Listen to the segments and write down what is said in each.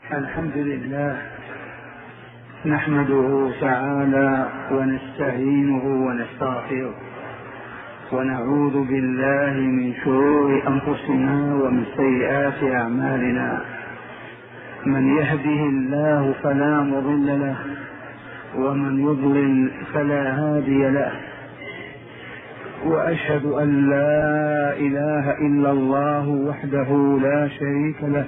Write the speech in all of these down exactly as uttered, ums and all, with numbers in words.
الحمد لله نحمده تعالى ونستعينه ونستغفره ونعوذ بالله من شرور أنفسنا ومن سيئات أعمالنا. من يهده الله فلا مضل له ومن يضلل فلا هادي له، وأشهد أن لا إله إلا الله وحده لا شريك له،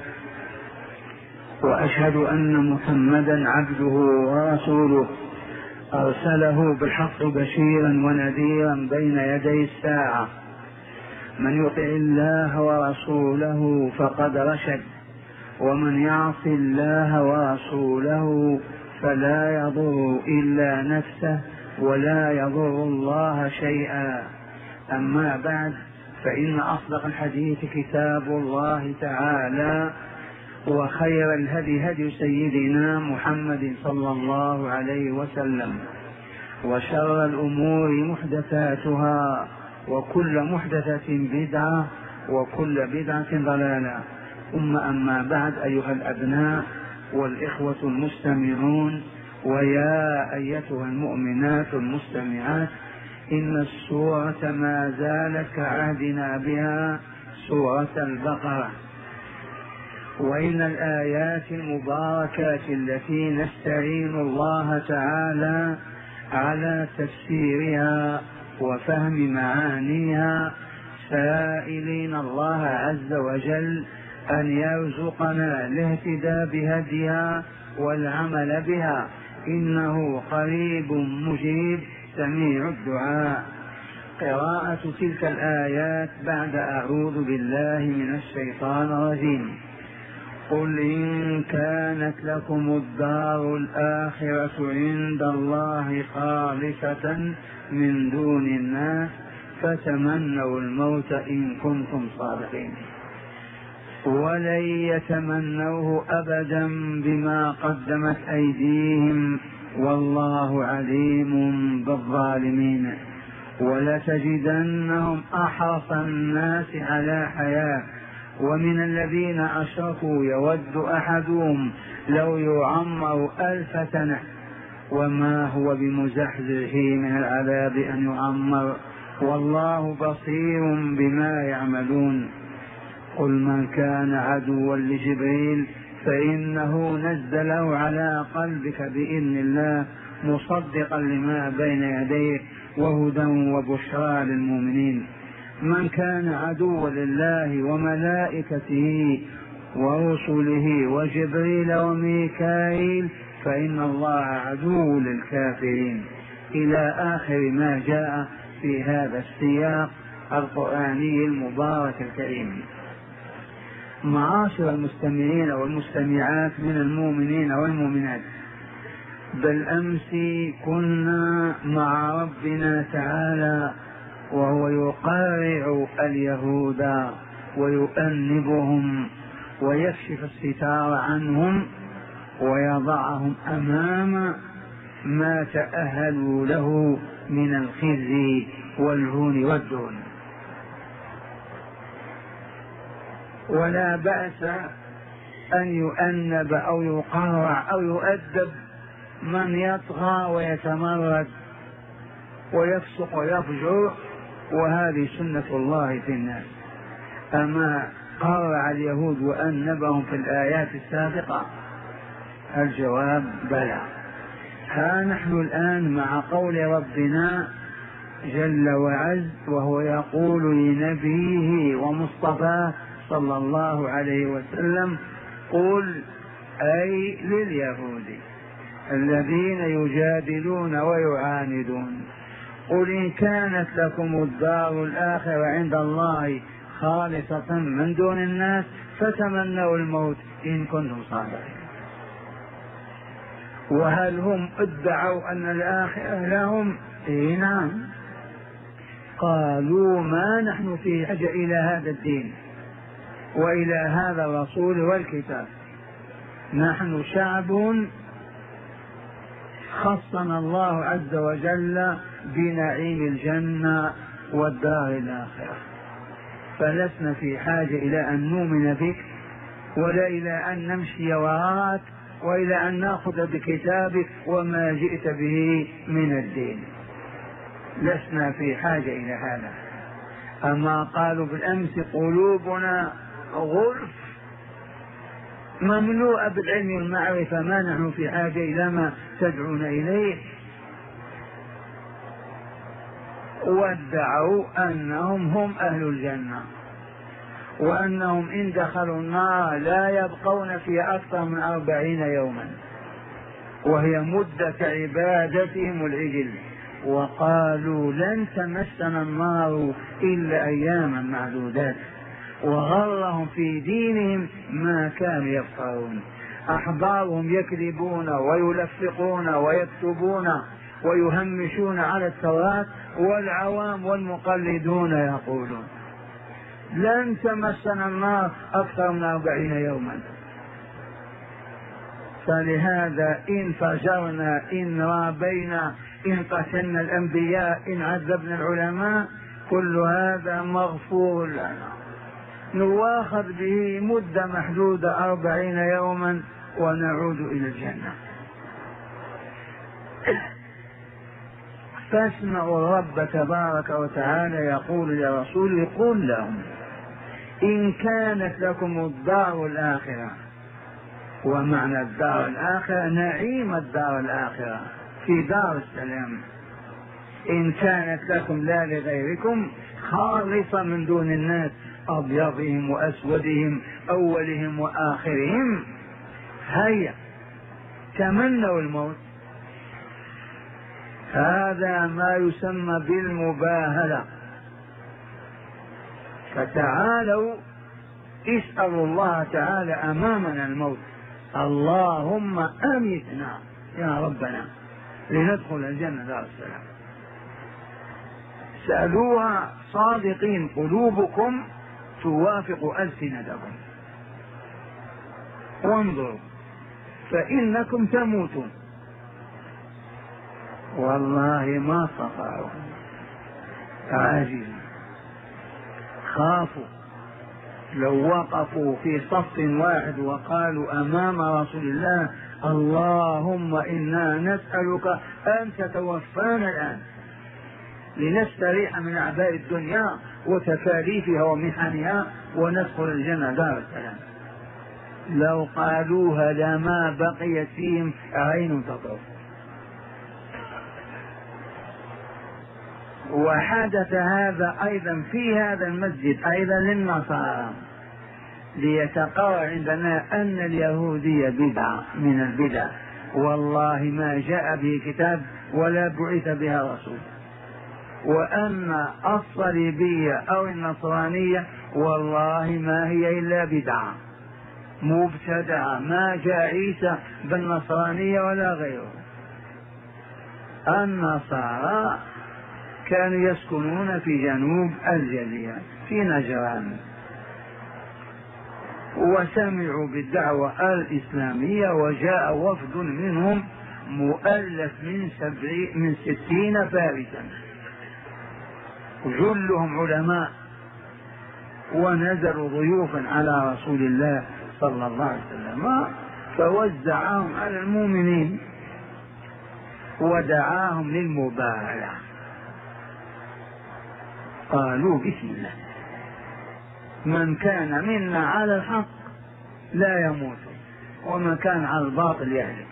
وأشهد أن محمدا عبده ورسوله أرسله بالحق بشيرا ونذيرا بين يدي الساعة. من يطع الله ورسوله فقد رشد، ومن يعص الله ورسوله فلا يضر إلا نفسه ولا يضر الله شيئا. أما بعد، فإن أصدق الحديث كتاب الله تعالى، وخير الهدي هدي سيدنا محمد صلى الله عليه وسلم، وشر الأمور محدثاتها، وكل محدثة بدعة، وكل بدعة ضلالة. ثم أما بعد، أيها الأبناء والإخوة المستمعون، ويا أيتها المؤمنات المستمعات، إن السورة ما زالت كعهدنا بها سورة البقرة، وإن الآيات المباركات التي نستعين الله تعالى على تفسيرها وفهم معانيها، سائلين الله عز وجل أن يرزقنا الاهتداء بهديها والعمل بها، إنه قريب مجيب سميع الدعاء. قراءة تلك الآيات بعد أعوذ بالله من الشيطان الرجيم. قل إن كانت لكم الدار الآخرة عند الله خالصة من دون الناس فتمنوا الموت إن كنتم صادقين، ولن يتمنوه أبدا بما قدمت أيديهم والله عليم بالظالمين. ولتجدنهم أحرص الناس على حياة، ومن الذين أشركوا يود أحدهم لو يعمر ألف سنة وما هو بمزحزحه من العذاب أن يعمر، والله بصير بما يعملون. قل من كان عدوا لجبريل فإنه نزله على قلبك بإذن الله مصدقا لما بين يديه وهدى وبشرى للمؤمنين. من كان عدوا لله وملائكته ورسله وجبريل وميكائيل فإن الله عدو للكافرين، إلى آخر ما جاء في هذا السياق القرآني المبارك الكريم. معاشر المستمعين والمستمعات من المؤمنين والمؤمنات، بالأمس كنا مع ربنا تعالى وهو يقارع اليهود ويؤنبهم ويكشف الستار عنهم ويضعهم أمام ما تأهلوا له من الخزي والهون والدون. ولا بأس أن يؤنب أو يقارع أو يؤدب من يطغى ويتمرد ويفسق ويفجر، وهذه سنة الله في الناس. أما قارع اليهود وأنبهم في الآيات السابقة؟ الجواب بلى. ها نحن الآن مع قول ربنا جل وعز وهو يقول لنبيه ومصطفاه صلى الله عليه وسلم: قل، أي لليهود الذين يجادلون ويعاندون، قل إن كانت لكم الدار الآخرة عند الله خالصة من دون الناس فتمنوا الموت إن كنتم صادقين. وهل هم ادعوا أن الآخرة لهم؟ إيه نعم. قالوا ما نحن في حاجة إلى هذا الدين وإلى هذا الرسول والكتاب، نحن شعب خصنا الله عز وجل بنعيم الجنة والدار الآخرة، فلسنا في حاجة إلى أن نؤمن بك ولا إلى أن نمشي وراءك وإلى أن نأخذ بكتابك وما جئت به من الدين. لسنا في حاجة إلى هذا. أما قالوا بالأمس قلوبنا غرف مملوءة بالعلم والمعرفة، ما نحن في حاجة إلى ما تدعون إليه. وادعوا أنهم هم أهل الجنة، وأنهم إن دخلوا النار لا يبقون فيها أكثر من أربعين يوما، وهي مدة عبادتهم العجل. وقالوا لن تمسنا النار إلا أياما معدودات، وغرهم في دينهم ما كانوا يفعلون. أحبارهم يكذبون ويلفقون ويكتبون ويهمشون على التوراة، والعوام والمقلدون يقولون لن تمسنا النار أكثر من أربعين يوما. فلهذا إن فجرنا، إن رابينا، إن قتلنا الأنبياء، إن عذبنا العلماء، كل هذا مغفور لنا، نواخذ به مدة محدودة أربعين يوما ونعود إلى الجنة. فاسمعوا الرب تبارك وتعالى يقول لرسوله قل لهم إن كانت لكم الدار الآخرة. ومعنى الدار الآخرة نعيم الدار الآخرة في دار السلام. إن كانت لكم لا لغيركم خالصة من دون الناس، أبيضهم وأسودهم، أولهم وآخرهم، هيا تمنوا الموت. هذا ما يسمى بالمباهلة. فتعالوا اسألوا الله تعالى أمامنا الموت، اللهم أمتنا يا ربنا لندخل الجنة دار السلام. سألوها صادقين، قلوبكم توافق ألسنتكم، وانظروا فإنكم تموتون. والله ما استطاعوا، عاجزين، خافوا. لو وقفوا في صف واحد وقالوا أمام رسول الله اللهم إنا نسألك أن تتوفانا الآن لنستريح من أعباء الدنيا وتكاليفها ومحنها وندخل الجنة دار السلام، لو قالوها لما بقيت فيهم عين تطرف. وحدث هذا أيضا في هذا المسجد أيضا للنصارى، ليتقرر عندنا أن اليهودية بدعة من البدع، والله ما جاء به كتاب ولا بعث بها رسول. وأن الصليبية أو النصرانية والله ما هي إلا بدعة مبتدعة، ما جاء عيسى بالنصرانية ولا غيره. النصارى كانوا يسكنون في جنوب الجزيرة في نجران، وسمعوا بالدعوة الإسلامية، وجاء وفد منهم مؤلف من سبعين من ستين فارسا، جلهم علماء، ونزلوا ضيوفا على رسول الله صلى الله عليه وسلم، فوزعهم على المؤمنين ودعاهم للمبايعة. قالوا بسم الله، من كان منا على الحق لا يموت، ومن كان على الباطل يهلك.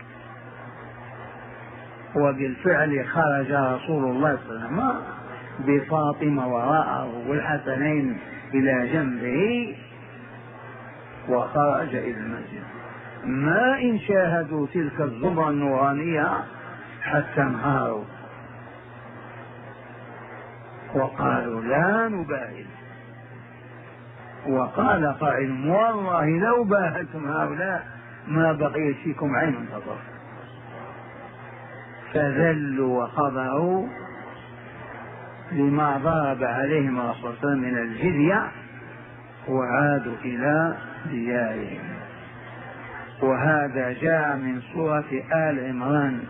وبالفعل خرج رسول الله صلى الله عليه وسلم بفاطمة وراءه والحسنين إلى جنبه، وخرج إلى المسجد. ما إن شاهدوا تلك الزمرة النورانية حتى انهاروا وقالوا لا نباهل. وقال قائل والله لو باهلتم هؤلاء ما بقيت فيكم عين تطرف. فذلوا وخضعوا لما ضرب عليهم الرسول صلى الله عليه وسلم من الجزية، وعادوا إلى ديارهم. وهذا جاء من سورة آل عمران،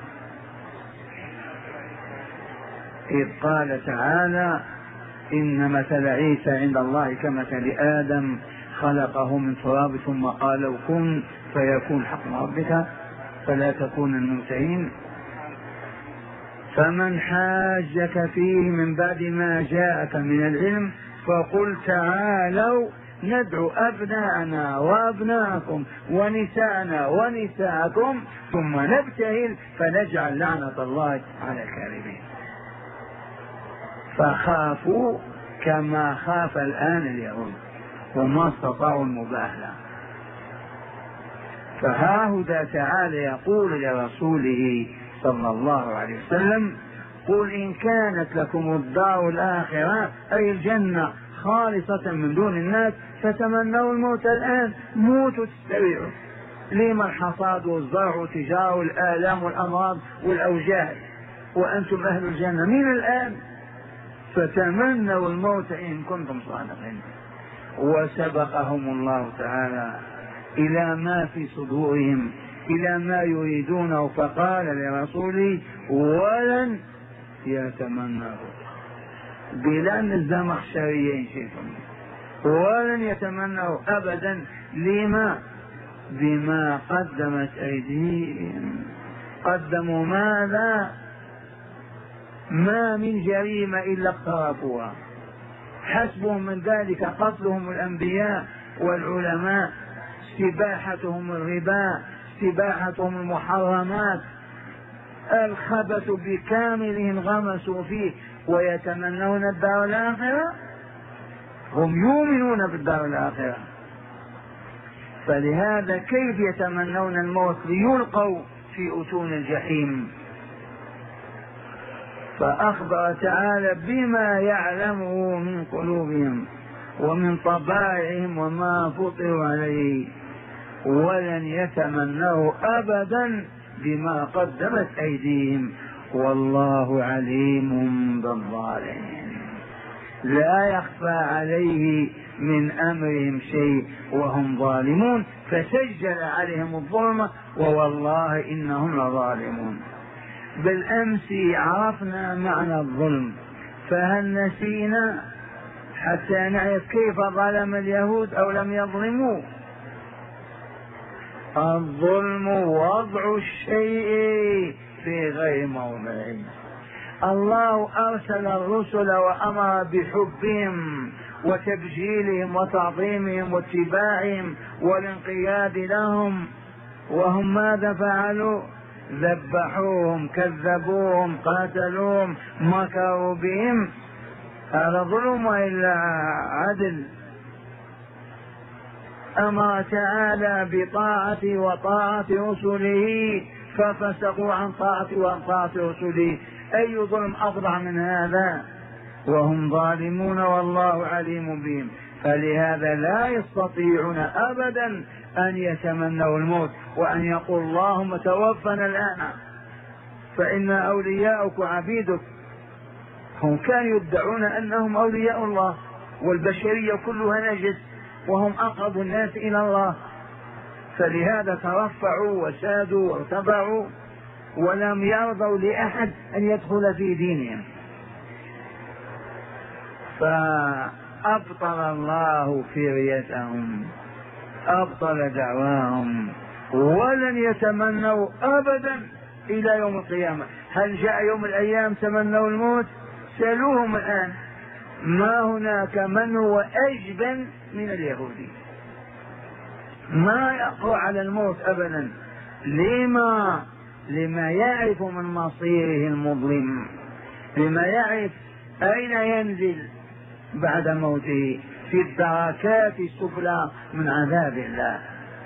إذ قال تعالى إن مثل عيسى عند الله كمثل آدم خلقه من تراب ثم قال له كن فيكون حكم ربك فلا تكون الممتهين. فمن حاجك فيه من بعد ما جاءك من العلم فقل تعالوا ندعو أبناءنا وأبناءكم ونساءنا ونساءكم ثم نبتهل فنجعل لعنة الله على الكاذبين. فخافوا كما خاف الآن اليهود وما استطاعوا المباهلة. فهاهذا تعالى يقول لرسوله صلى الله عليه وسلم قل إن كانت لكم الدار الآخرة أي الجنة خالصة من دون الناس فتمنوا الموت الآن، موتوا تستريحوا. لما الحصاد والزرع والتجارة والآلام والأمراض والأوجاع وأنتم أهل الجنة من الآن، فتمنوا الموت إن كنتم صادقين. وسبقهم الله تعالى إلى ما في صدورهم إلى ما يريدونه فقال لرسوله ولن يتمنوا بلان الزمخشريين شيئا ولن يتمنوا أبدا. لما؟ بما قدمت أيديهم. قدموا ماذا؟ ما من جريمة إلا اقترفوها، حسبهم من ذلك قتلهم الأنبياء والعلماء، استباحتهم الربا، استباحتهم المحرمات، الخبث بكامله انغمسوا فيه ويتمنون الدار الآخرة. هم يؤمنون بالدار الآخرة، فلهذا كيف يتمنون الموت ليلقوا في أتون الجحيم؟ فأخبر تعالى بما يعلمه من قلوبهم ومن طبائعهم وما فطروا عليه، ولن يتمنوا أبدا بما قدمت أيديهم والله عليم بالظالمين. لا يخفى عليه من أمرهم شيء وهم ظالمون، فسجل عليهم الظلم ووالله إنهم لظالمون. بالأمس عرفنا معنى الظلم، فهل نسينا حتى نعرف كيف ظلم اليهود أو لم يظلموا؟ الظلم وضع الشيء في غير موضعه. الله أرسل الرسل وأمر بحبهم وتبجيلهم وتعظيمهم واتباعهم والانقياد لهم، وهم ماذا فعلوا؟ ذبحوهم، كذبوهم، قاتلوهم، مكروا بهم. هذا ظلم وإلا عدل؟ أمر تعالى بطاعة وطاعة رسله ففسقوا عن طاعة وعن طاعة رسله. أي ظلم أفظع من هذا؟ وهم ظالمون والله عليم بهم. فلهذا لا يستطيعون أبدا أن يتمنوا الموت وأن يقول اللهم توفنا الآن فإن أولياؤك وعبيدك. هم كانوا يدعون أنهم أولياء الله والبشرية كلها نجس وهم أقرب الناس إلى الله، فلهذا ترفعوا وسادوا وارتفعوا ولم يرضوا لأحد أن يدخل في دينهم. فأبطل الله فريتهم، أبطل دعواهم، ولن يتمنوا أبدا إلى يوم القيامة. هل جاء يوم الأيام تمنوا الموت؟ سألوهم الآن، ما هناك من هو أجبن من اليهودي، ما يقوى على الموت أبدا. لما؟ لما يعرف من مصيره المظلم، لما يعرف أين ينزل بعد موته، في الدركات السفلى من عذاب الله.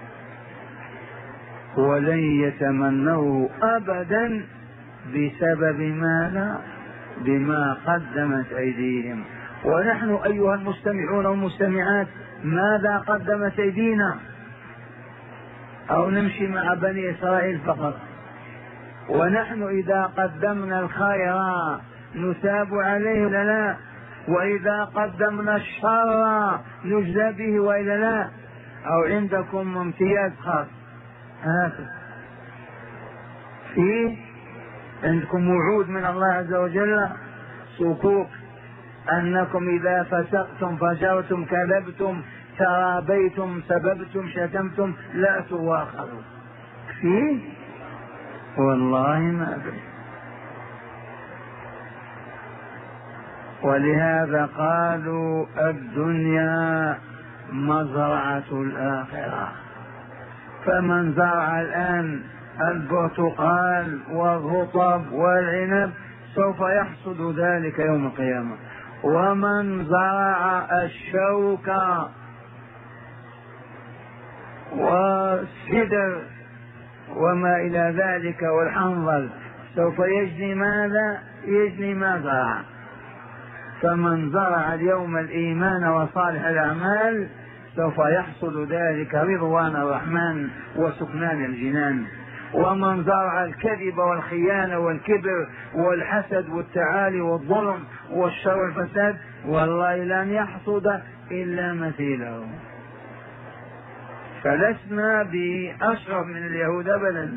ولن يتمنوه أبدا بسبب ماذا؟ بما قدمت أيديهم. ونحن أيها المستمعون والمستمعات ماذا قدمت أيدينا؟ أو نمشي مع بني إسرائيل فقط؟ ونحن إذا قدمنا الخير نثاب عليه ولا لا؟ وإذا قدمنا الشر نجزى به وإلا لا؟ أو عندكم امتياز خاص؟ هذا فيه عندكم وعود من الله عز وجل، صكوك أنكم إذا فسقتم فجرتم كذبتم ترابيتم سببتم شتمتم لا تواخذوا فيه؟ والله ما أدري. ولهذا قالوا الدنيا مزرعة الآخرة. فمن زرع الآن البرتقال والرطب والعنب سوف يحصد ذلك يوم القيامة، ومن زرع الشوك والسدر وما إلى ذلك والحنظل سوف يجني ماذا؟ يجني ما زرع. فمن زرع اليوم الإيمان وصالح الأعمال سوف يحصد ذلك رضوان الرحمن وسكنان الجنان. ومن زرع الكذب والخيانة والكبر والحسد والتعالي والظلم والشر والفساد والله لن يحصد إلا مثيله. فلسنا بأشرف من اليهود أبدا.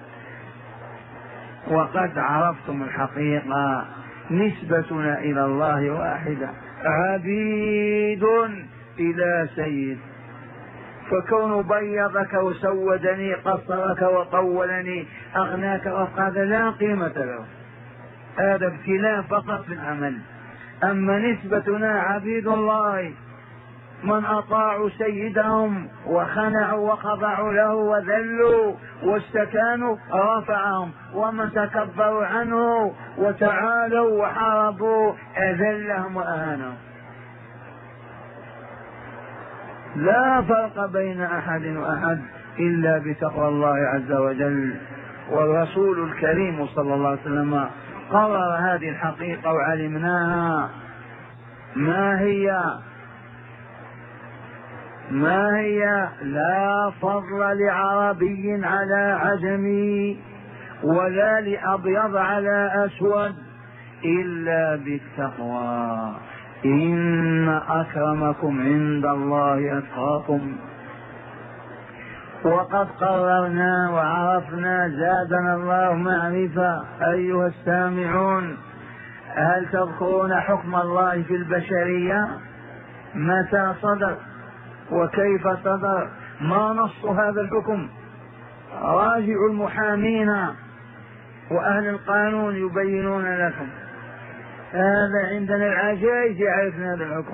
وقد عرفتم الحقيقة، نسبتنا إلى الله واحدة، عبيد إلى سيد. فكون بيضك وسودني قصرك وطولني أغناك وأفقد لا قيمة له، هذا ابتلاء فقط في العمل. أما نسبتنا عبيد الله، من أطاعوا سيدهم وخنعوا وخضعوا له وذلوا واستكانوا رفعهم، ومن تكبروا عنه وتعالوا وحاربوا أذلهم وأهانهم. لا فرق بين أحد وأحد إلا بتقوى الله عز وجل. والرسول الكريم صلى الله عليه وسلم قرر هذه الحقيقة وعلمناها. ما هي؟ ما هي؟ لا فضل لعربي على عجمي ولا لأبيض على أسود إلا بالتقوى، إن أكرمكم عند الله أتقاكم. وقد قررنا وعرفنا، زادنا الله معرفة. أيها السامعون، هل تذكرون حكم الله في البشرية؟ متى صدر وكيف صدر؟ ما نص هذا الحكم؟ راجعوا المحامين وأهل القانون يبينون لكم. هذا عندنا العجائز يعرفنا هذا الحكم.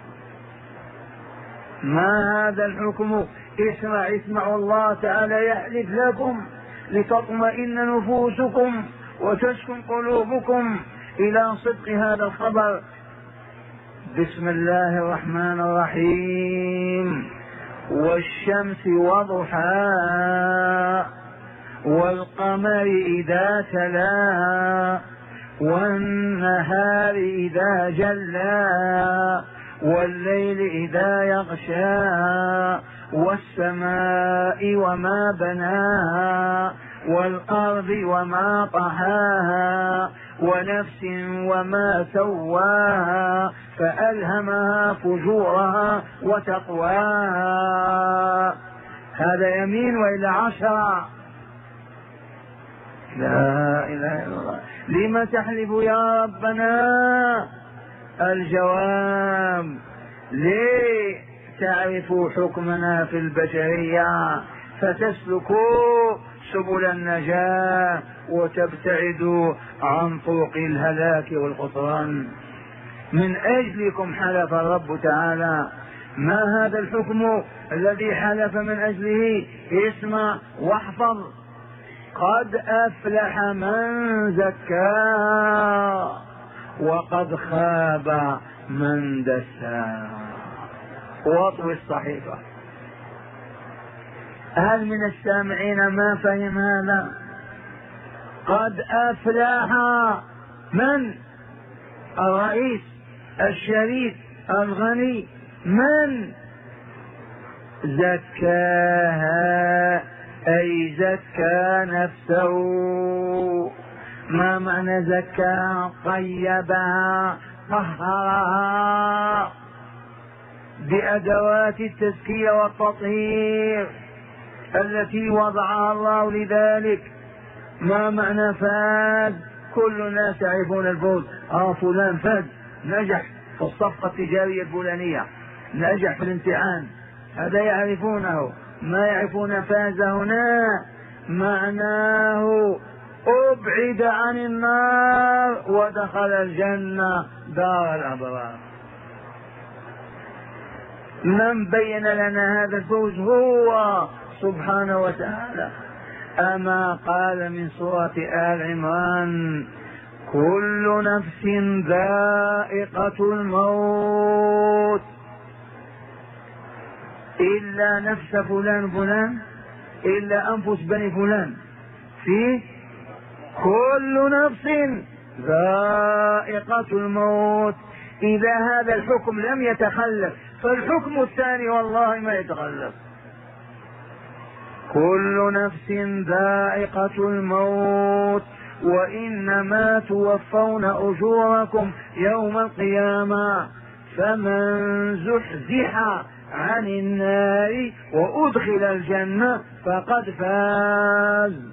ما هذا الحكم؟ اسمع اسمعوا الله تعالى يحلف لكم لتطمئن نفوسكم وتسكن قلوبكم إلى صدق هذا الخبر. بسم الله الرحمن الرحيم: والشمس وضحاها والقمر إذا تلاها والنهار إذا جلاها والليل إذا يغشاها والسماء وما بناها والأرض وما طحاها ونفس وما سواها فألهمها فجورها وتقواها. هذا يمين وإلى عشرة. لا إله إلا الله. لم تحلف يا ربنا؟ الجواب: ليه تعرفوا حكمنا في البشرية فتسلكوا سبل النجاة وتبتعدوا عن طرق الهلاك والخسران. من أجلكم حلف الرب تعالى. ما هذا الحكم الذي حلف من أجله؟ اسمع واحفظ: قد أفلح من زكاها وقد خاب من دساها. واطوي الصحيفة. هل من السامعين ما فهم هذا؟ قد أفلح من؟ الرئيس الشريف الغني. من؟ زكاها أي زكى نفسه. ما معنى زكاها؟ طيبها طهرها بأدوات التزكية والتطهير التي وضعها الله لذلك. ما معنى فاز؟ كل الناس يعرفون الفوز. اه فلان فاز، نجح في الصفقة التجارية الفلانية، نجح في الامتحان، هذا يعرفونه. ما يعرفون فاز هنا معناه أبعد عن النار ودخل الجنة دار الأبرار. من بين لنا هذا الفوز؟ هو سبحانه وتعالى. أما قال من سورة آل عمران: كل نفس ذائقة الموت إلا نفس فلان فلان، إلا أنفس بني فلان، في كل نفس ذائقة الموت. إذا هذا الحكم لم يتخلف فالحكم الثاني والله ما يتخلف. كل نفس ذائقة الموت وإنما توفون أجوركم يوم القيامة فمن زحزح عن النار وأدخل الجنة فقد فاز.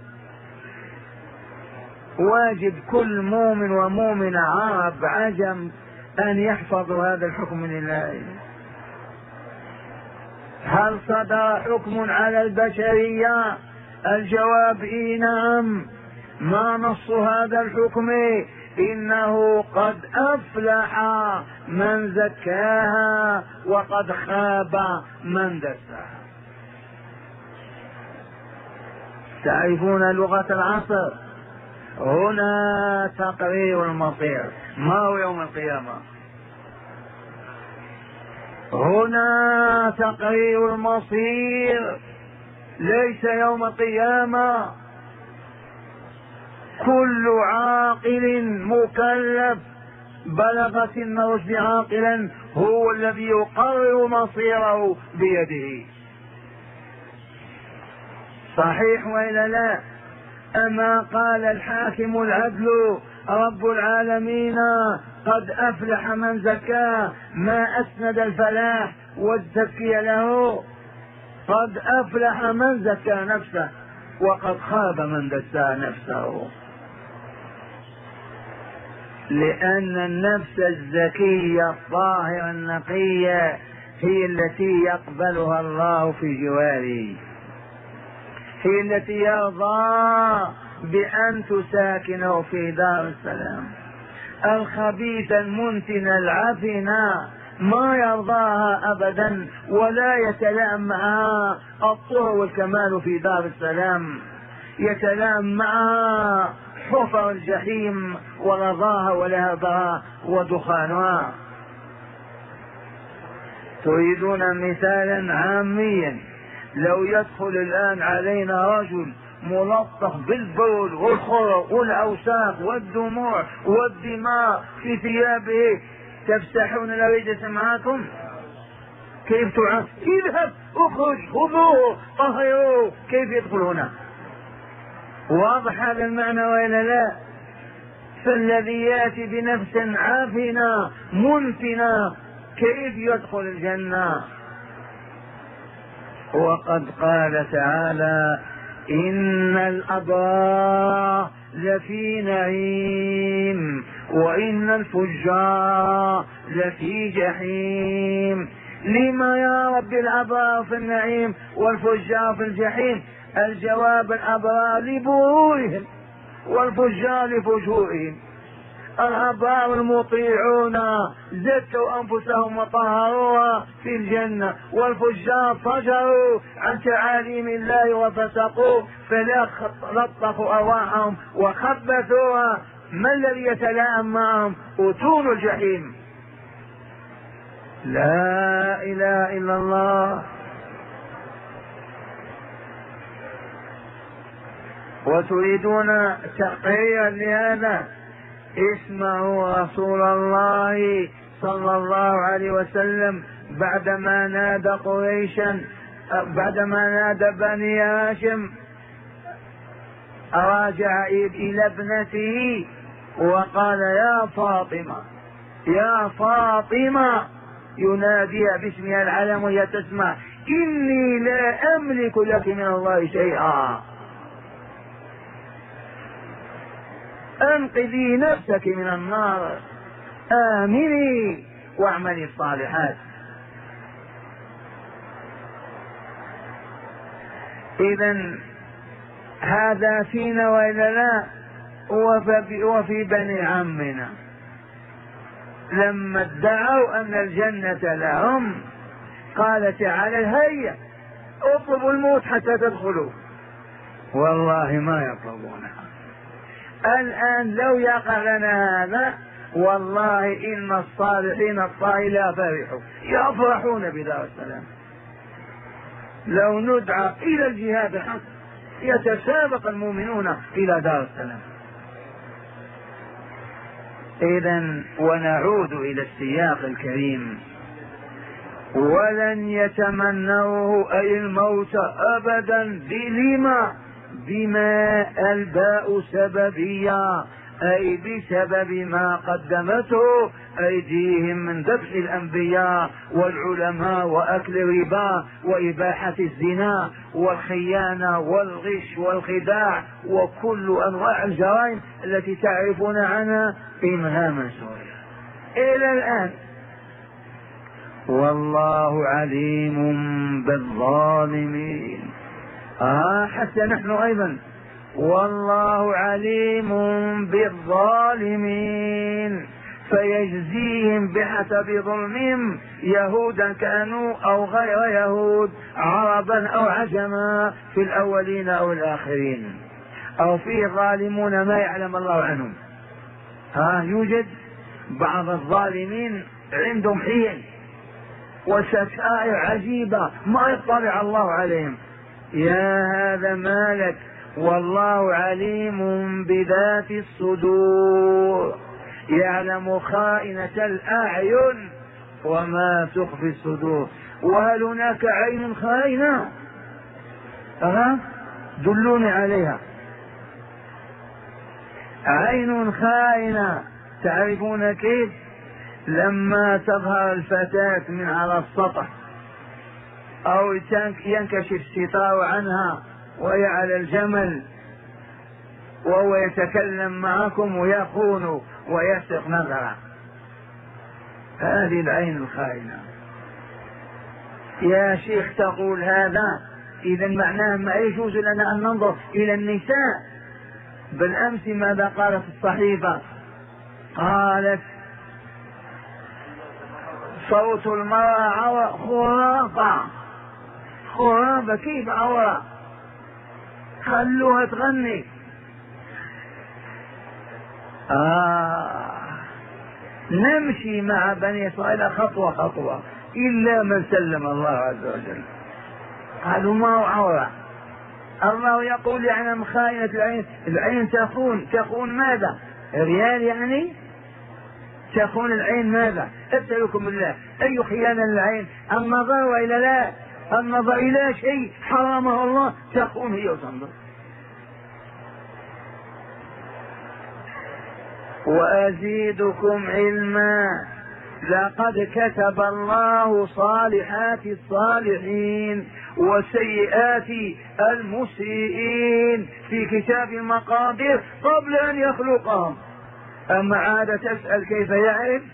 واجب كل مؤمن ومؤمن عرب عجم أن يحفظوا هذا الحكم من الله. هل صدر حكم على البشرية؟ الجواب إيه نعم. ما نص هذا الحكم؟ إنه قد أفلح من زكاها وقد خاب من دساها. تعرفون لغة العصر؟ هنا تقرير المصير. ما هو يوم القيامة؟ هنا تقرير المصير، ليس يوم القيامة. كل عاقل مكلف بلغ سن الرشد عاقلا هو الذي يقرر مصيره بيده. صحيح وإلا لا؟ أما قال الحاكم العدل رب العالمين قد أفلح من زكاه، ما أسند الفلاح والزكي له. قد أفلح من زكى نفسه وقد خاب من دسى نفسه. لأن النفس الزكية الطاهرة النقية هي التي يقبلها الله في جواره، هي التي يرضى بأن تساكنه في دار السلام. الخبيث المنتن العفن ما يرضاها أبدا ولا يتلائم معها الطهر والكمال في دار السلام، يتلائم معها حفر الجحيم ورضاها ولهبها ودخانها. تريدون مثالا عاميا؟ لو يدخل الآن علينا رجل ملطخ بالبول والخرق والأوساخ والدموع والدماء في ثيابه، تفسحون لو يجلس معكم؟ كيف تعرف؟ اذهب اخرج خذوه طهروه. كيف يدخل هنا؟ واضح هذا المعنى وإلا لا؟ فالذي يأتي بنفس عافنة منتنة كيف يدخل الجنة؟ وقد قال تعالى: إن الأبرار لفي نعيم وإن الفجار لفي جحيم. لما يا رب الأبرار في النعيم والفجار في الجحيم؟ الجواب: الأبرار لبرورهم والفجار لفجورهم. الأبرار المطيعون زكوا أنفسهم وطهروها في الجنة، والفجار فجروا عن تعاليم الله وفسقوا فلطفوا أرواحهم وخبثوها. ما الذي يتلائم معهم؟ أتون الجحيم. لا إله إلا الله. وتريدون تقريرا لهذا؟ اسمعوا رسول الله صلى الله عليه وسلم بعدما نادى قريشا، بعدما نادى بني هاشم، راجع إلى ابنته وقال: يا فاطمة يا فاطمة، يناديها باسمها العلم وهي تسمع: إني لا أملك لك من الله شيئا، أنقذي نفسك من النار، آمني واعملي الصالحات. إذا هذا فينا وإلا لا؟ وفي بني عمنا لما ادعوا أن الجنة لهم قال تعالى هيا اطلبوا الموت حتى تدخلوا، والله ما يطلبونها. الآن لو يقع لنا هذا والله إن الصالحين الطائلين لا فرحوا يفرحون بدار السلام. لو ندعى إلى الجهاد الحق يتسابق المؤمنون إلى دار السلام. إذن ونعود إلى السياق الكريم: ولن يتمنوه أي الموت أبدا. بلما؟ بما الباء سببية، أي بسبب ما قدمته أيديهم من ذبح الأنبياء والعلماء وأكل الربا وإباحة الزنا والخيانة والغش والخداع وكل أنواع الجرائم التي تعرفون عنها إنها منسورة إلى الآن. والله عليم بالظالمين. آه حتى نحن أيضا والله عليم بالظالمين فيجزيهم بحسب ظلمهم يهودا كانوا أو غير يهود، عربا أو عجما، في الأولين أو الآخرين، أو فيه ظالمون ما يعلم الله عنهم. ها يوجد بعض الظالمين عندهم حيل وستائر عجيبة ما يطلع الله عليهم. يا هذا مالك. والله عليم بذات الصدور يعلم خائنة الأعين وما تخفي الصدور. وهل هناك عين خائنة؟ أه؟ دلوني عليها. عين خائنة تعرفون كيف؟ لما تظهر الفتاة من على السطح أو ينكشف الستار عنها وهي على الجمل وهو يتكلم معكم ويخون ويسرق نظره، هذه العين الخائنة. يا شيخ تقول هذا، إذا معناه ما يجوز لنا أن ننظر إلى النساء. بالأمس ماذا قالت الصحيفة؟ قالت صوت المرأة عورة. خرافة خرافة، كيف عورة؟ خلوها تغني. آه. نمشي مع بني إسرائيل خطوة خطوة إلا من سلم الله عز وجل. قالوا ما هو عورة. الله يقول يعلم خائنة العين. العين تخون. تخون ماذا؟ ريال يعني؟ تخون العين ماذا؟ أسألكم بالله أي خيانة للعين؟ النظر وإلى لا؟ النظر إلى شيء حرمه الله تخون هي وتنظر. وأزيدكم علما لقد كتب الله صالحات الصالحين وسيئات المسيئين في كتاب المقادير قبل أن يخلقهم. أما عاد تسأل كيف يعرف؟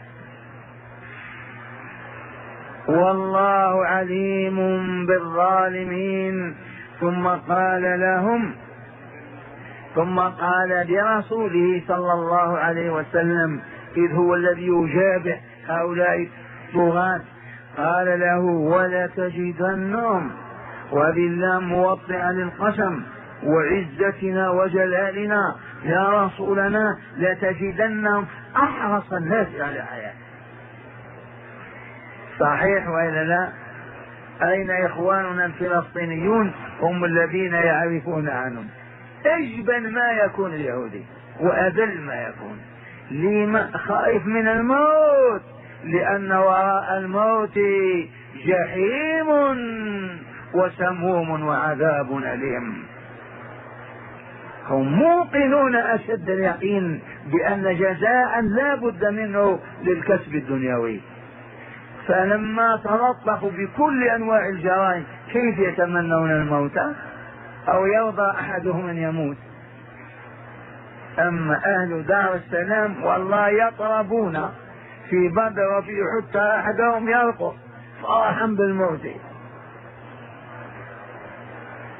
والله عليم بالظالمين. ثم قال لهم ثم قال لرسوله صلى الله عليه وسلم إذ هو الذي يجابه هؤلاء الطغاة، قال له ولا تجدنهم، وبالله موطئا للقسم وعزتنا وجلالنا يا رسولنا لتجدنهم أحرص الناس على حياة. صحيح وإلا لا؟ أين إخواننا الفلسطينيون؟ هم الذين يعرفون عنهم. أجبن ما يكون اليهودي وأذل ما يكون. لما خائف من الموت؟ لأن وراء الموت جحيم وسموم وعذاب أليم. هم موقنون أشد اليقين بأن جزاء لا بد منه للكسب الدنيوي. فلما تلطفوا بكل أنواع الجرائم كيف يتمنون الموت؟ أو يرضى أحدهم أن يموت؟ أما أهل دار السلام والله يطربون في بدر وفي حتى أحدهم يرقص فرحا بالموت.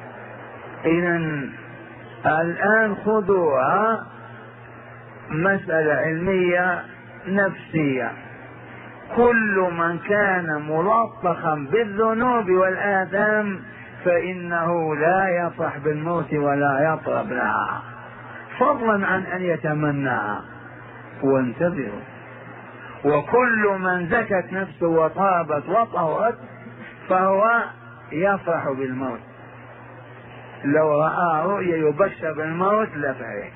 إذا الآن خذوها مسألة علمية نفسية، كل من كان ملطخا بالذنوب والآثام فإنه لا يفرح بالموت ولا يطلب لها، فضلا عن أن يتمناها. وانتظروا، وكل من زكت نفسه وطابت وطهرت فهو يفرح بالموت. لو رأى رؤيا يبشر بالموت لفرح.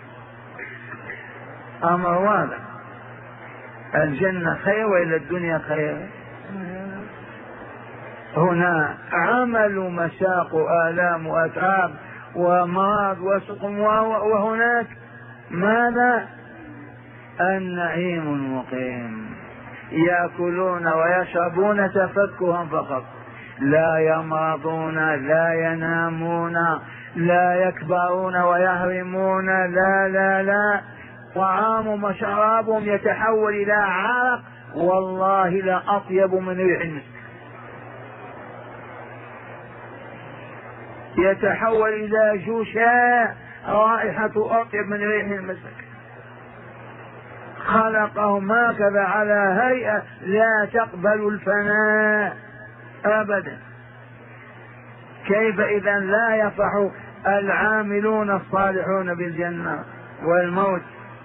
أمر واضح، الجنة خير وإلى الدنيا خير. هنا عمل مشاق آلام وأتعاب ومرض وسقم، وهناك ماذا؟ النعيم المقيم، يأكلون ويشربون تفكها فقط، لا يمرضون لا ينامون لا يكبرون ويهرمون، لا لا لا، طعامهم وشرابهم يتحول إلى عرق والله لا أطيب من ريح المسك، يتحول إلى جوشاء رائحة أطيب من ريح المسك. خلقهم هكذا على هيئة لا تقبل الفناء أبدا. كيف إذا لا يفرح العاملون الصالحون بالجنة والموت؟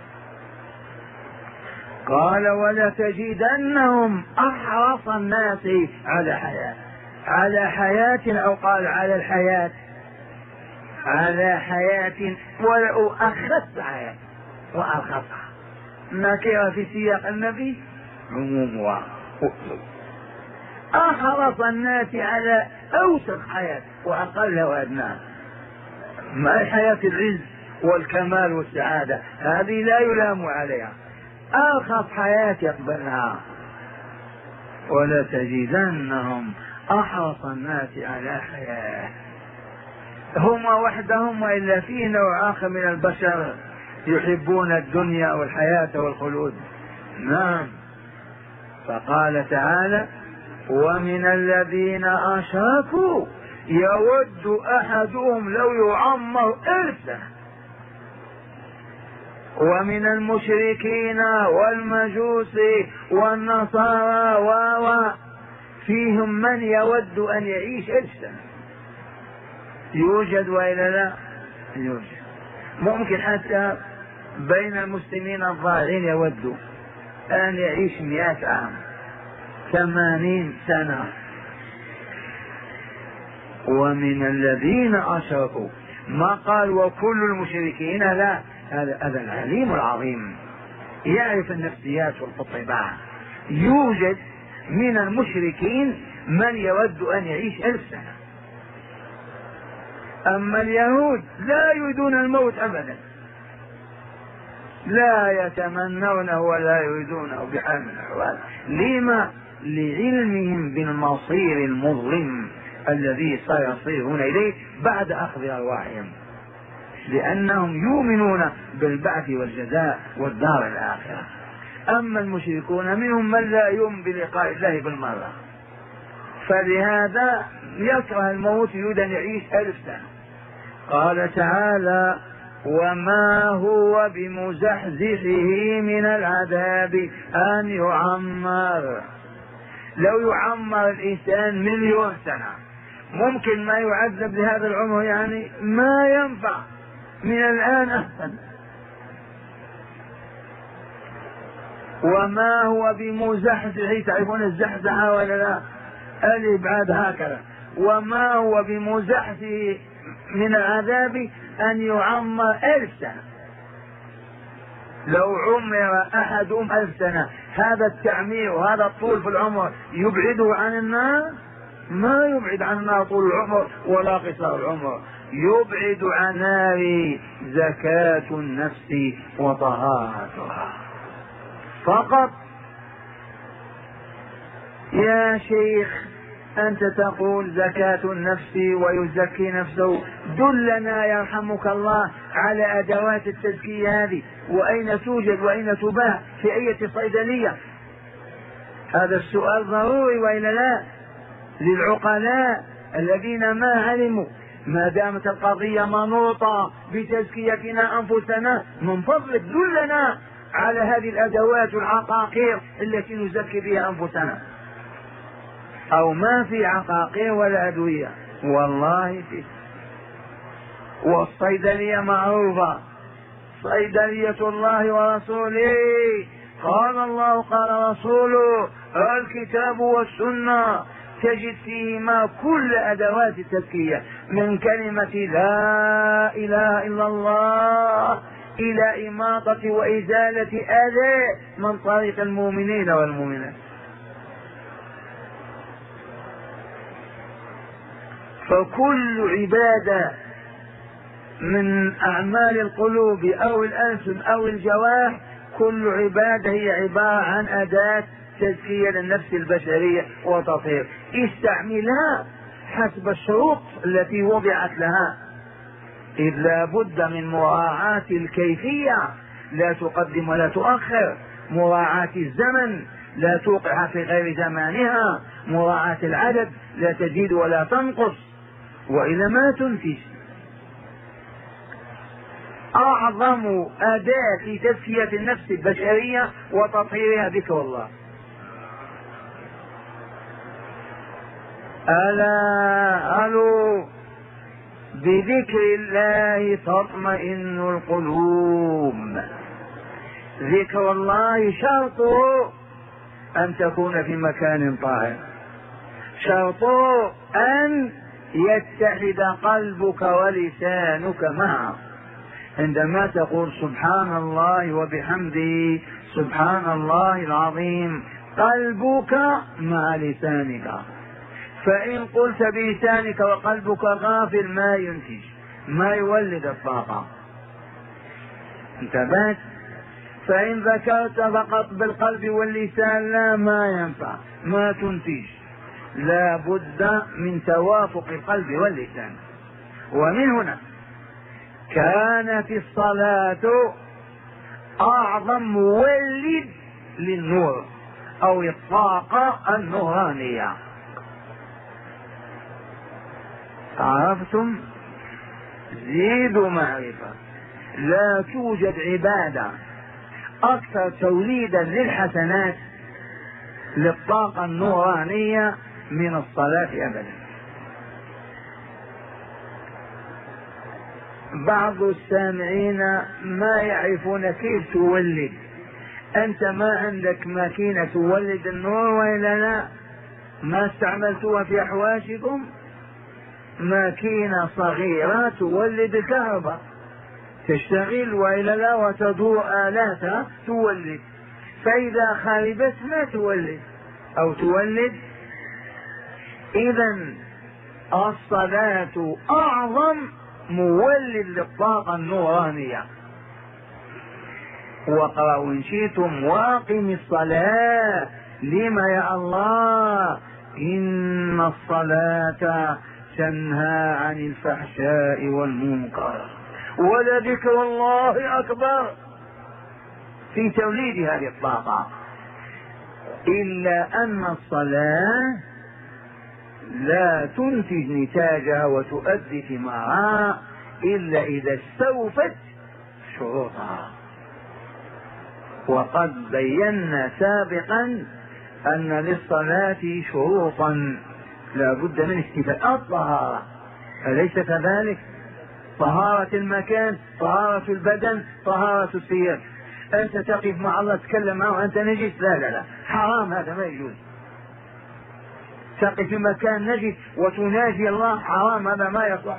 قال ولتجدنهم أحرص الناس على حياة، على حياة، أو قال على الحياة، على حياة ولو أخذت حياة وأرخصها، نكرة في سياق النبي عموم، أحرص الناس على أوسط حياة وأقل وأدناها. ما حياة العز والكمال والسعادة هذه لا يلام عليها، أرخص حياة يقبلها. ولتجدنهم أحرص الناس على حياة، هم وحدهم وإلا فيه نوع آخر من البشر يحبون الدنيا والحياة والخلود. نعم، فقال تعالى ومن الذين أشركوا يود أحدهم لو يعمر ألف سنة، ومن المشركين والمجوس والنصارى و فيهم من يود أن يعيش ألف سنة. يوجد وإلا لا؟ يوجد. ممكن حتى بين المسلمين الظاهرين يود أن يعيش مئة عام، ثمانين سنة. ومن الذين أشركوا، ما قال وكل المشركين، لا، هذا العليم العظيم يعرف النفسيات والطباع. يوجد من المشركين من يود أن يعيش ألف سنة، أما اليهود لا يريدون الموت أبدا، لا يتمنونه ولا يريدونه بحال من الأحوال. لما؟ لعلمهم بالمصير المظلم الذي سيصيرون إليه بعد أخذ أرواحهم، لأنهم يؤمنون بالبعث والجزاء والدار الآخرة. أما المشركون منهم من لا يؤمن بلقاء الله بالمرة، فلهذا يكره الموت، يريد أن يعيش ألف سنة. قال تعالى وما هو بمزحزحه من العذاب أن يعمر. لو يعمر الإنسان مليون سنة ممكن ما يعذب لهذا العمر، يعني ما ينفع، من الآن أحسن. وما هو بمزحزحه، تعرفون الزحزحة ولا لا؟ الإبعاد هكذا. وما هو بمزحزحه من العذاب أن يعمر ألف سنة. لو عمر أحدهم ألف سنة، هذا التعمير وهذا الطول في العمر يبعده عن النار؟ ما يبعد عن النار طول العمر ولا قصار العمر، يبعد عن نار زكاة النفس وطهارتها فقط. يا شيخ أنت تقول زكاة النفس ويزكي نفسه، دلنا يرحمك الله على أدوات التزكية هذه، وأين توجد وأين تباع، في أي صيدلية؟ هذا السؤال ضروري وإلا لا؟ للعقلاء الذين ما علموا ما دامت القضية منوطة بتزكيتنا أنفسنا من فضلك دلنا على هذه الأدوات والعقاقير التي نزكي بها أنفسنا. أو ما في عقاقير ولا أدوية والله في. والصيدلية معروفة، صيدلية الله ورسوله، قال الله قال رسوله، الكتاب والسنة، تجد فيهما كل أدوات التزكية من كلمة لا إله إلا الله إلى إماطة وإزالة أذى من طريق المؤمنين والمؤمنات. فكل عبادة من أعمال القلوب أو الألسن أو الجوارح، كل عبادة هي عبارة عن أداة تزكية للنفس البشرية وتطهير، استعملها حسب الشروط التي وضعت لها، إذ لا بد من مراعاة الكيفية، لا تقدم ولا تؤخر، مراعاة الزمن لا توقع في غير زمانها، مراعاة العدد لا تزيد ولا تنقص، وإلى ما تنتج. أعظم أداة لتزكية النفس البشرية وتطهيرها ذكر الله. ألا ألو بذكر الله تطمئن القلوب. ذكر الله شرطه أن تكون في مكان طاهر، شرطه أن يتحد قلبك ولسانك معه. عندما تقول سبحان الله وبحمده سبحان الله العظيم، قلبك مع لسانك، فإن قلت بلسانك وقلبك غافل ما ينتج، ما يولد الطاقة. انتبهت؟ فإن ذكرت فقط بالقلب واللسان لا، ما ينفع، ما تنتج، لا بد من توافق القلب واللسان. ومن هنا كانت الصلاة أعظم مولد للنور أو الطاقة النورانية. عرفتم؟ زيدوا معرفة. لا توجد عبادة أكثر توليدا للحسنات للطاقة النورانية من الصلاة أبدا. بعض السامعين ما يعرفون كيف تولد. أنت ما عندك ماكينة تولد النور وإلا لا؟ ما استعملتوها في أحواشكم؟ ماكينة صغيرة تولد الكهرباء، تشتغل وإلا لا، وتدور آلاتها تولد، فإذا خربت ما تولد أو تولد. إذا الصلاة أعظم مولد للطاقة النورانية. واقرأوا إن شئتم واقم الصلاة. لما يا الله؟ إن الصلاة تنهى عن الفحشاء والمنكر ولذكر الله أكبر في توليد هذه الطاقة. إلا أن الصلاة لا تنتج نتاجها وتؤدي ثمارها إلا إذا استوفت شروطها. وقد بينا سابقا أن للصلاة شروطا لا بد من استيفاء الطهارة، أليس كذلك؟ طهارة المكان، طهارة البدن، طهارة الثياب. أنت تقف مع الله تتكلم معه وأنت نجس، لا لا لا، حرام، هذا ما يجوز. تقف في مكان نجس وتناجي الله، حرام، هذا ما يصح.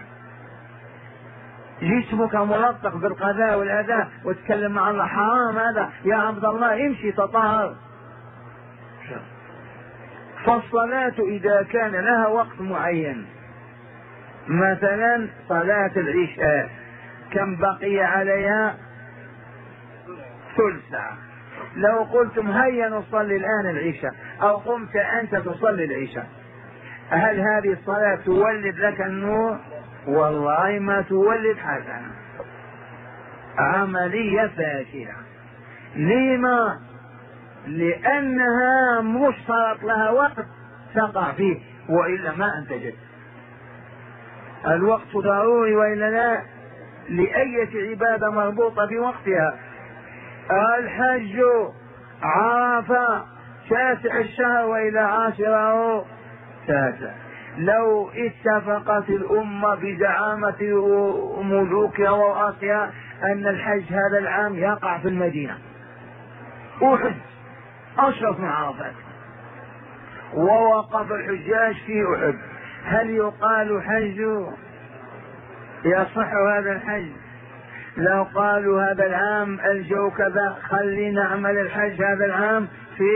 جسمك ملطخ بالقذاء والأذى وتتكلم مع الله، حرام هذا. يا عبد الله امشي تطهر. فالصلاة إذا كان لها وقت معين، مثلا صلاة العشاء كم بقي عليها؟ ثلث ساعة. لو قلتم هيا نصلي الآن العشاء أو قمت أنت تصلي العشاء، هل هذه الصلاة تولد لك النور؟ والله ما تولد حسنة، عملية فاشلة. لما؟ لأنها مشترط لها وقت تقع فيه، وإلا ما أنتجت. الوقت ضروري وإلا لا؟ لأية عبادة مربوطة بوقتها. الحج عرفة تاسع الشهر وإلى عاشره تاسع. لو اتفقت الأمة بزعامة ملوكها ورؤسائها أن الحج هذا العام يقع في المدينة، أحد أشرف من عرفات، ووقف الحجاج في أحد، هل يقال حج؟ يصح هذا الحج؟ لو قالوا هذا العام الجو كذا خلينا نعمل الحج هذا العام في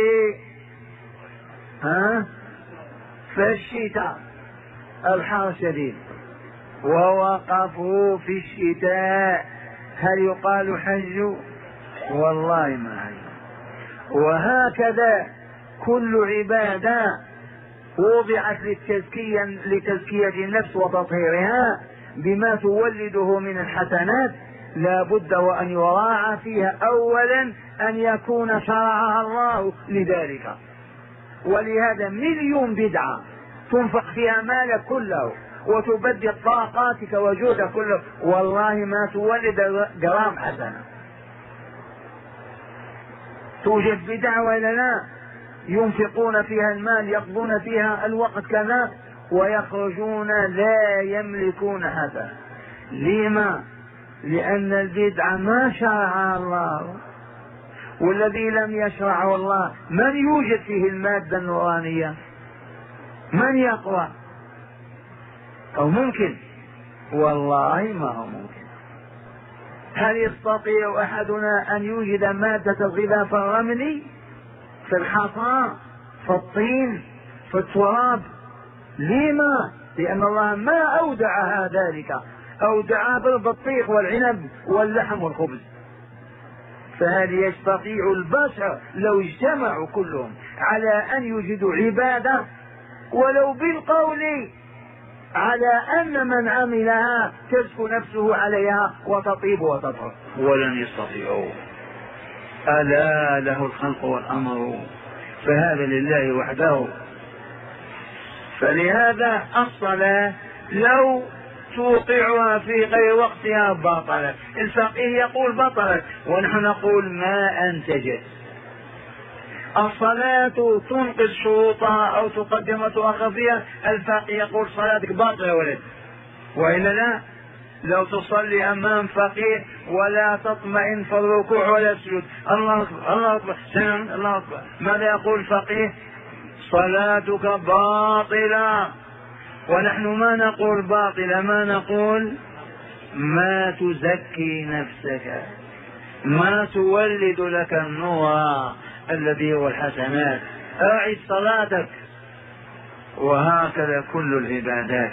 ها في الشتاء الحر شديد، ووقفوا في الشتاء، هل يقال حج؟ والله ما حج. وهكذا كل عبادة وضعت للتزكية لتزكية النفس وتطهيرها بما تولده من الحسنات، لا بد وأن يراعى فيها أولا أن يكون شرعها الله لذلك. ولهذا مليون بدعة تنفق فيها مالك كله وتبدل طاقاتك وجودك كله، والله ما تولد جرام حسنة. توجد بدعة ولا لا؟ ينفقون فيها المال، يقضون فيها الوقت كذا، ويخرجون لا يملكون حسنة. لما؟ لأن البدعة ما شرعها الله، والذي لم يشرعه الله من يوجد فيه المادة النورانية؟ من يقوى؟ أو ممكن؟ والله ما هو ممكن. هل يستطيع أحدنا أن يوجد مادة الغذاء في الرمل، في الحصى، في الطين، في التراب؟ لما؟ لأن الله ما أودعها ذلك، أودعها بالبطيخ والعنب واللحم والخبز. فهل يستطيع البشر لو اجتمعوا كلهم على أن يوجدوا عبادة ولو بالقول على أن من عملها تزكو نفسه عليها وتطيب وتطهر؟ ولن يستطيعوا. ألا له الخلق والأمر، فهذا لله وحده. فلهذا الصلاة لو توقعها في غير وقتها باطلت. الفقيه يقول بطلت، ونحن نقول ما أنتجت. الصلاة تنقذ شروطها أو تقدم وتؤخر فيها، الفقيه يقول صلاتك باطلة يا ولد، وإلا لا. لو تصلي أمام فقيه ولا تطمئن في الركوع ولا تسجد، الله أكبر الله أكبر سلام الله أكبر، ماذا يقول الفقيه؟ صلاتك باطلة. ونحن ما نقول باطلة، ما نقول ما تزكي نفسك، ما تولد لك النور الذي هو الحسنات. أعد صلاتك. وهكذا كل العبادات.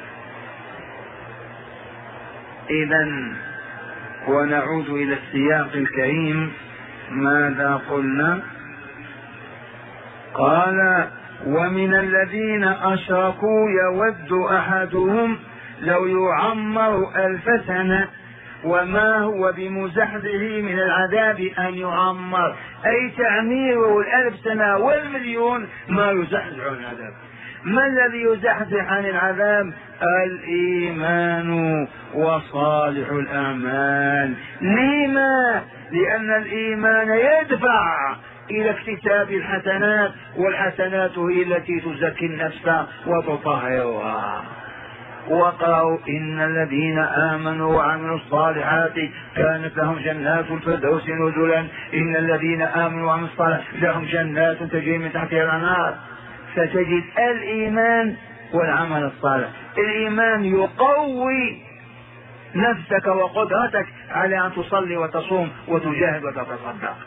إذن ونعود إلى السياق الكريم، ماذا قلنا؟ قال ومن الذين أشركوا يود أحدهم لو يعمر ألف سنة وما هو بمزحزحه من العذاب أن يعمر، أي تعميره الألف سنة والمليون ما يزحزح عن العذاب. ما الذي يزحزح عن العذاب؟ الإيمان وصالح الأعمال. لما؟ لأن الإيمان يدفع إلى اكتساب الحسنات، والحسنات هي التي تزكي النفس وتطهرها. وقالوا إن الذين آمنوا وعملوا الصالحات كانت لهم جنات الفردوس نزلا. إن الذين آمنوا وعملوا الصالحات لهم جنات تجري من تحتها الأنهار. فتجد الإيمان والعمل الصالح. الإيمان يقوي نفسك وقدرتك على أن تصلي وتصوم وتجاهد وتتصدق،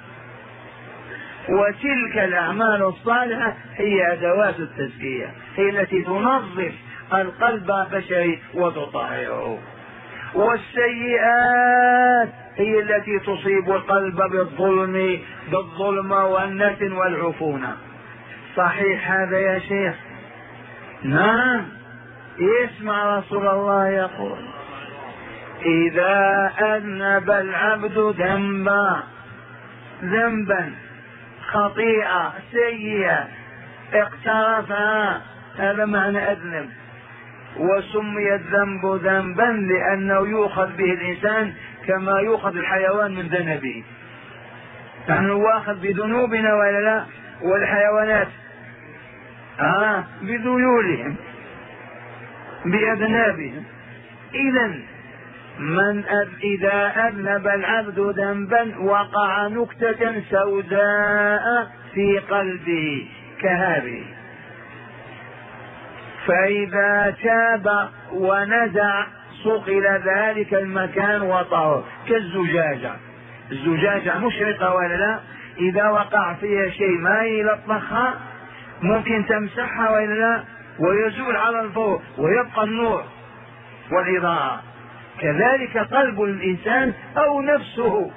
وتلك الأعمال الصالحة هي أدوات التزكية، هي التي تنظف القلب البشري وتطهره. والسيئات هي التي تصيب القلب بالظلم بالظلم والنتن والعفونة. صحيح هذا يا شيخ؟ نعم. اسمع رسول الله يقول إذا أذنب العبد ذنبا ذنبا خطيئة سيئة اقترفها، هذا معنى أذنب، وسمي الذنب ذنبا لأنه يؤخذ به الإنسان كما يؤخذ الحيوان من ذنبه. نحن واخذ بذنوبنا ولا لا؟ والحيوانات آه بذيولهم بأذنابهم. إذن من أذ إذا أذنب العبد ذنبا وقع نكتة سوداء في قلبه كهذه، فإذا تاب ونزع صقل ذلك المكان وطهر كالزجاجة. الزجاجة مشرقة ولا لا؟ إذا وقع فيها شيء ما يلطخها ممكن تمسحها ولا لا؟ ويزول على الفور ويبقى النور والإضاءة. كذلك قلب الإنسان أو نفسه.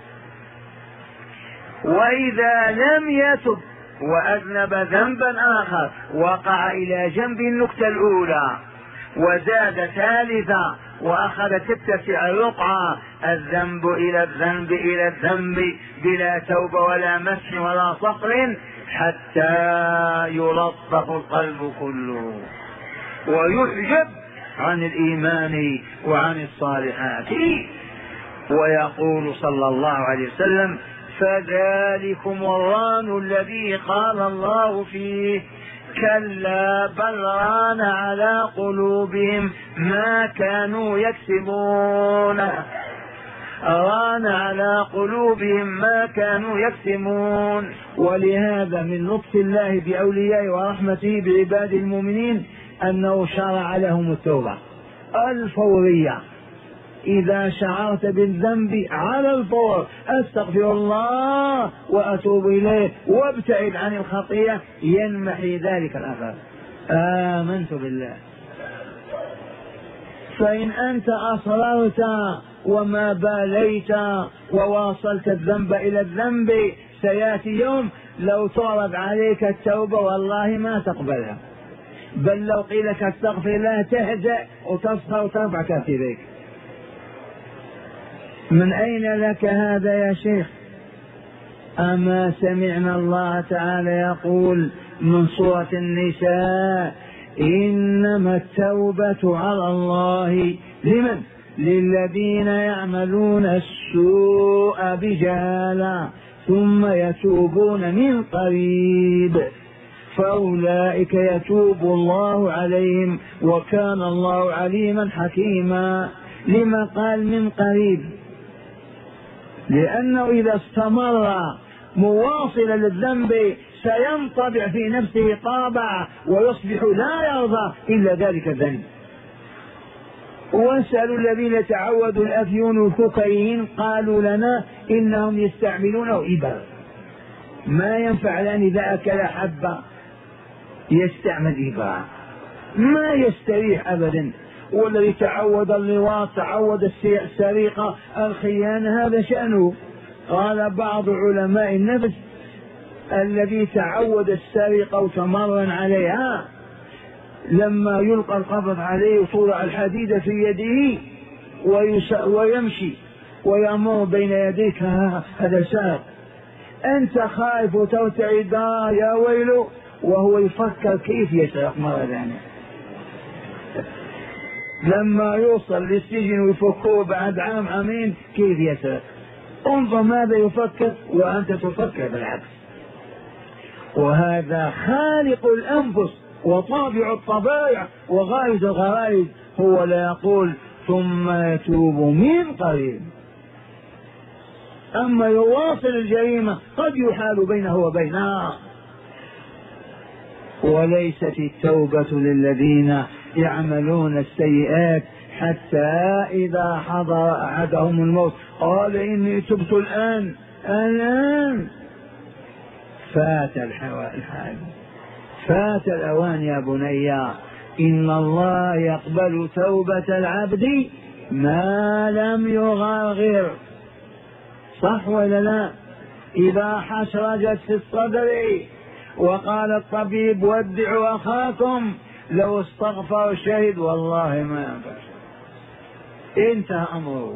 وإذا لم يتب وأذنب ذنبا آخر وقع إلى جنب النكتة الأولى وزاد ثالثا وأخذ تتسع رقعة الذنب إلى الذنب إلى الذنب بلا توبة ولا مسح ولا صقر حتى يلطف القلب كله ويحجب عن الإيمان وعن الصالحات. ويقول صلى الله عليه وسلم: فذلكم الران الذي قال الله فيه كلا بل ران على قلوبهم ما كانوا يكسبون. ران على قلوبهم ما كانوا يكسبون. ولهذا من لطف الله بأوليائه ورحمته بعباد المؤمنين أنه شرع لهم التوبة الفورية. إذا شعرت بالذنب على الفور أستغفر الله وأتوب إليه وابتعد عن الخطيئة ينمحي ذلك الأثر. آمنت بالله. فإن أنت أصررت وما باليت وواصلت الذنب إلى الذنب سيأتي يوم لو تعرض عليك التوبة والله ما تقبلها، بل لو قيل لك استغفر الله تهزأ وتصفى وترفع كتفيك. من أين لك هذا يا شيخ؟ أما سمعنا الله تعالى يقول من سورة النساء: إنما التوبة على الله لمن؟ للذين يعملون السوء بجهالة ثم يتوبون من قريب فأولئك يتوب الله عليهم وكان الله عليما حكيما. لما قال من قريب؟ لأنه إذا استمر مواصلا للذنب سينطبع في نفسه طابع ويصبح لا يرضى إلا ذلك الذنب. واسألوا الذين تعودوا الأفيون والكوكايين قالوا لنا إنهم يستعملونه إبر، ما ينفع لأن إذا أكل حبة يستعمل إبر ما يستريح أبدا. والذي تعود اللواط تعود السرقة الخيانة هذا شأنه. قال بعض علماء النفس: الذي تعود السرقة وتمرن عليها لما يلقى القبض عليه وتوضع الحديدة في يده ويمشي ويمر بين يديك هذا سارق، أنت خائف وترتعد يا ويله وهو يفكر كيف يسرق مرة ثانية. لما يوصل للسجن ويفكوه بعد عام عامين كيف يسرق؟ انظر ماذا يفكر وأنت تفكر بالعكس. وهذا خالق الأنفس وطابع الطبائع وغائز الغرائز هو لا يقول ثم يتوب من قريب. أما يواصل الجريمة قد يحال بينه وبينها. وليست التوبة للذين يعملون السيئات حتى إذا حضر أحدهم الموت قال إني تبت الآن الآن. فات الحال، فات الأوان يا بني. إن الله يقبل توبة العبد ما لم يغرغر. صح ولا لا؟ إذا حشرجت في الصدر وقال الطبيب ودعوا أخاكم لو استغفر الشهيد والله ما ينفع، انتهى أمره.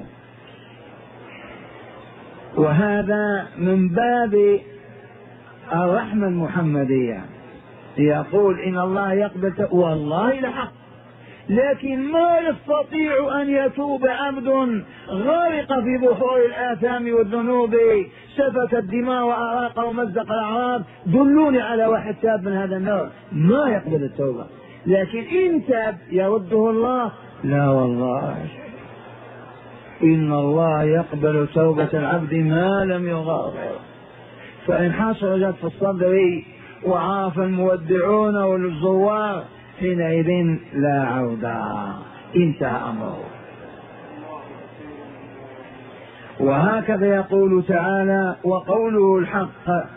وهذا من باب الرحمة المحمدية. يقول إن الله يقبل والله لحق. لكن ما يستطيع أن يتوب عبد غرق في بحور الآثام والذنوب، سفك الدماء وأراق ومزق الأعراض. دلوني على واحد تاب من هذا النوع، ما يقبل التوبة. لكن إن تاب يرده الله؟ لا والله، إن الله يقبل توبة العبد ما لم يغادر. فإن حصلت في الصدر وعاف المودعون والزوار حينئذ لا عودة، انتهى أمره. وهكذا يقول تعالى: وقوله الحق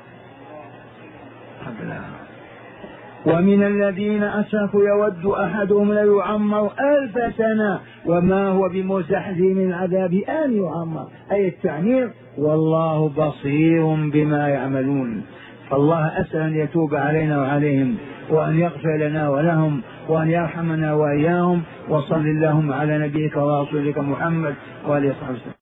ومن الذين أشركوا يود أحدهم ليعمر ألف سنة وما هو بمزحزح من العذاب أن يعمر، أي التعمير، والله بصير بما يعملون. فالله أسأل أن يتوب علينا وعليهم، وأن يغفر لنا ولهم، وأن يرحمنا وإياهم. وصل اللهم على نبيك ورسولك محمد وآله وصحبه.